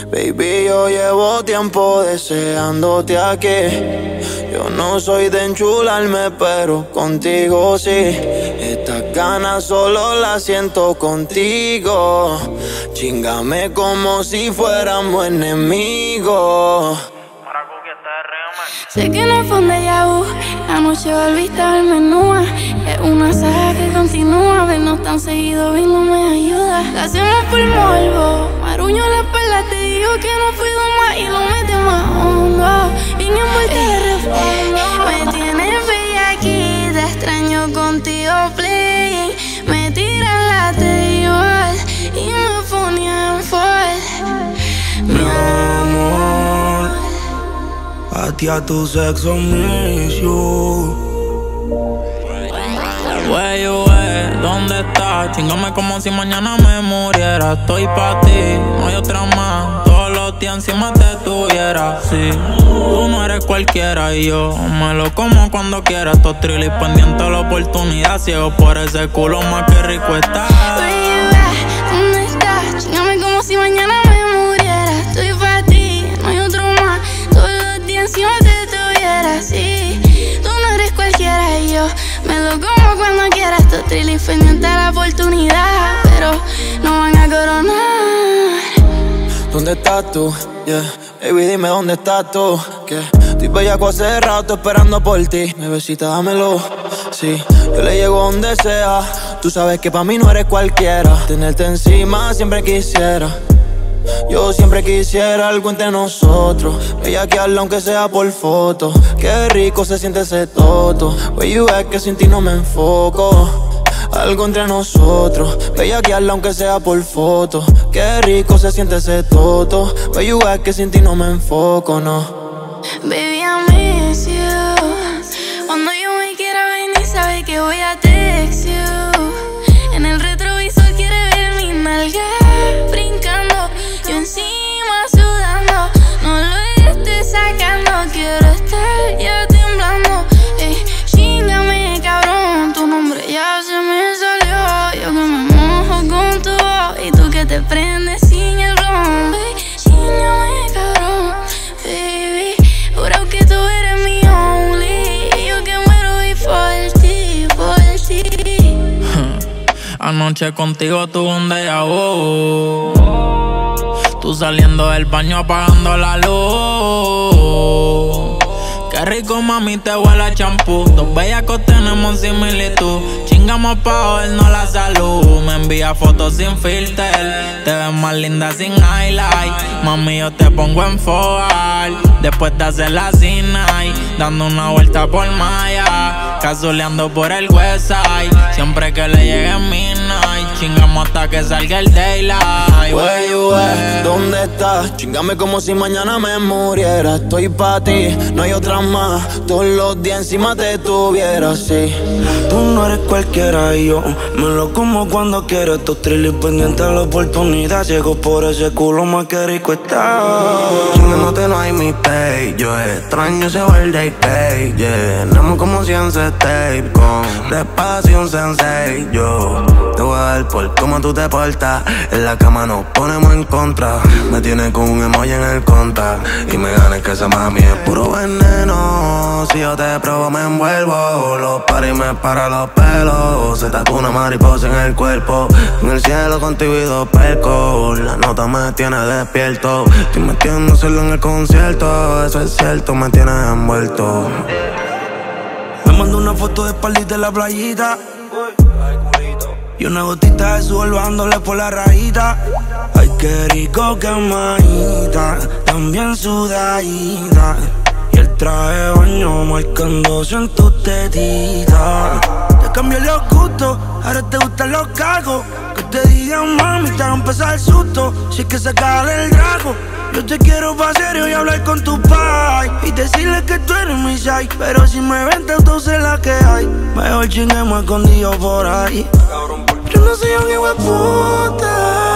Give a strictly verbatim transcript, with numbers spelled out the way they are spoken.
Baby, yo llevo tiempo deseándote aquí. Yo no soy de enchularme, pero contigo sí. Estas ganas solo las siento contigo. Chíngame como si fuéramos enemigos. Sé que no fue un déjà vu, la noche volviste a verme nua. Es una saga que continúa, vernos tan seguido y no me ayuda. La hacemos por morbo, maruño la espalda, te digo que no fui más y lo mete más hondo. Bien envuelta de refondo, me tienes bella, te extraño contigo, play. Me tiran la table y me ponían full. Mi amor, a ti a tu sexo miss you. Wey, wey, ¿dónde estás? Chingame como si mañana me muriera. Estoy pa' ti, no hay otra más. Todos los días encima te tuviera. Sí, tú no eres cualquiera y yo me lo como cuando quiera. Estos trillis pendientes a la oportunidad. Ciego por ese culo más que rico está. Wey, ¿dónde estás? Chingame como si mañana me muriera. Estoy pa' ti, no hay otro más. Todos los días encima te tuviera. Sí, tú no eres cualquiera y yo me lo como cuando quiera. Estos trillis pendientes a la oportunidad, pero no van a coronar. ¿Dónde estás tú? Yeah. Baby, dime dónde estás tú. Que estoy bellaco hace rato esperando por ti. Bebecita, dámelo. Sí, yo le llego donde sea. Tú sabes que pa' mí no eres cualquiera. Tenerte encima siempre quisiera. Yo siempre quisiera algo entre nosotros. Bellaquearlo aunque sea por foto. Qué rico se siente ese toto. Where you at, que sin ti no me enfoco. Algo entre nosotros. Bellaquearlo aunque sea por foto. Qué rico se siente ese toto. Where you at, que sin ti no me enfoco, no. Baby, I miss you. Cuando yo me quiera venir, sabe que voy a text you. En el retrovisor quiere ver mi nalga brincando, yo encima sudando. No lo estés sacando, quiero estar ya temblando. Ey, chíngame, cabrón, tu nombre ya se me salió. Yo que me mojo con tu voz y tú que te prendes sin el ron. Ey, chíngame, cabrón, baby. Juro que tú eres mi only. Y yo que muero y por ti, por ti. Anoche contigo tuve un déjà vu. Tú saliendo del baño apagando la luz. Qué rico, mami, te huele a champú. Dos bellacos tenemos similitud. Chingamos pa' jodernos la salud. Me envía fotos sin filter. Te ves más linda sin highlight. Mami, yo te pongo en foal. Después de hacer la C-Night, dando una vuelta por Maya, cazuleando por el Westside. Siempre que le llegue midnight, chingamos hasta que salga el daylight. Where you at? ¿Dónde estás? Chingame como si mañana me muriera. Estoy pa' ti, no hay otra más. Todos los días encima te tuviera, sí. Tú no eres cualquiera y yo me lo como cuando quiero. Estos trillis pendientes a la oportunidad. Ciego por ese culo más que rico está. Chingándote no hay mi pay. Yo extraño ese birthday pay. Llenamos como cien tape con despacio y un sensei. Yo te voy a dar por cómo tú te portas. En la cama nos ponemos en contra. Me tiene con un emoji en el conta. Y me ganes que esa mami es puro veneno. Si yo te pruebo me envuelvo. Los paris me para los pelos. Se tatúa una mariposa en el cuerpo. En el cielo contigo y dos percos. La nota me tiene despierto. Estoy metiéndoselo en el concierto. Eso es cierto, me tienes envuelto. Me mando una foto de espaldita en la playita. Y una gotita de sudor bajándole por la rayita. Ay, qué rico quemadita, también sudadita. Y el traje de baño marcándose en tus tetitas. Te cambié los gustos, ahora te gustan los cagos. Que te digan mami, te va a empezar el susto. Si es que sacarle el drago. Yo te quiero pa' serio y hablar con tu pai. Y decirle que tú eres mi side. Pero si me vente, entonces la que hay. Mejor chinguemos escondido por ahí. Yo no soy un hijo de puta.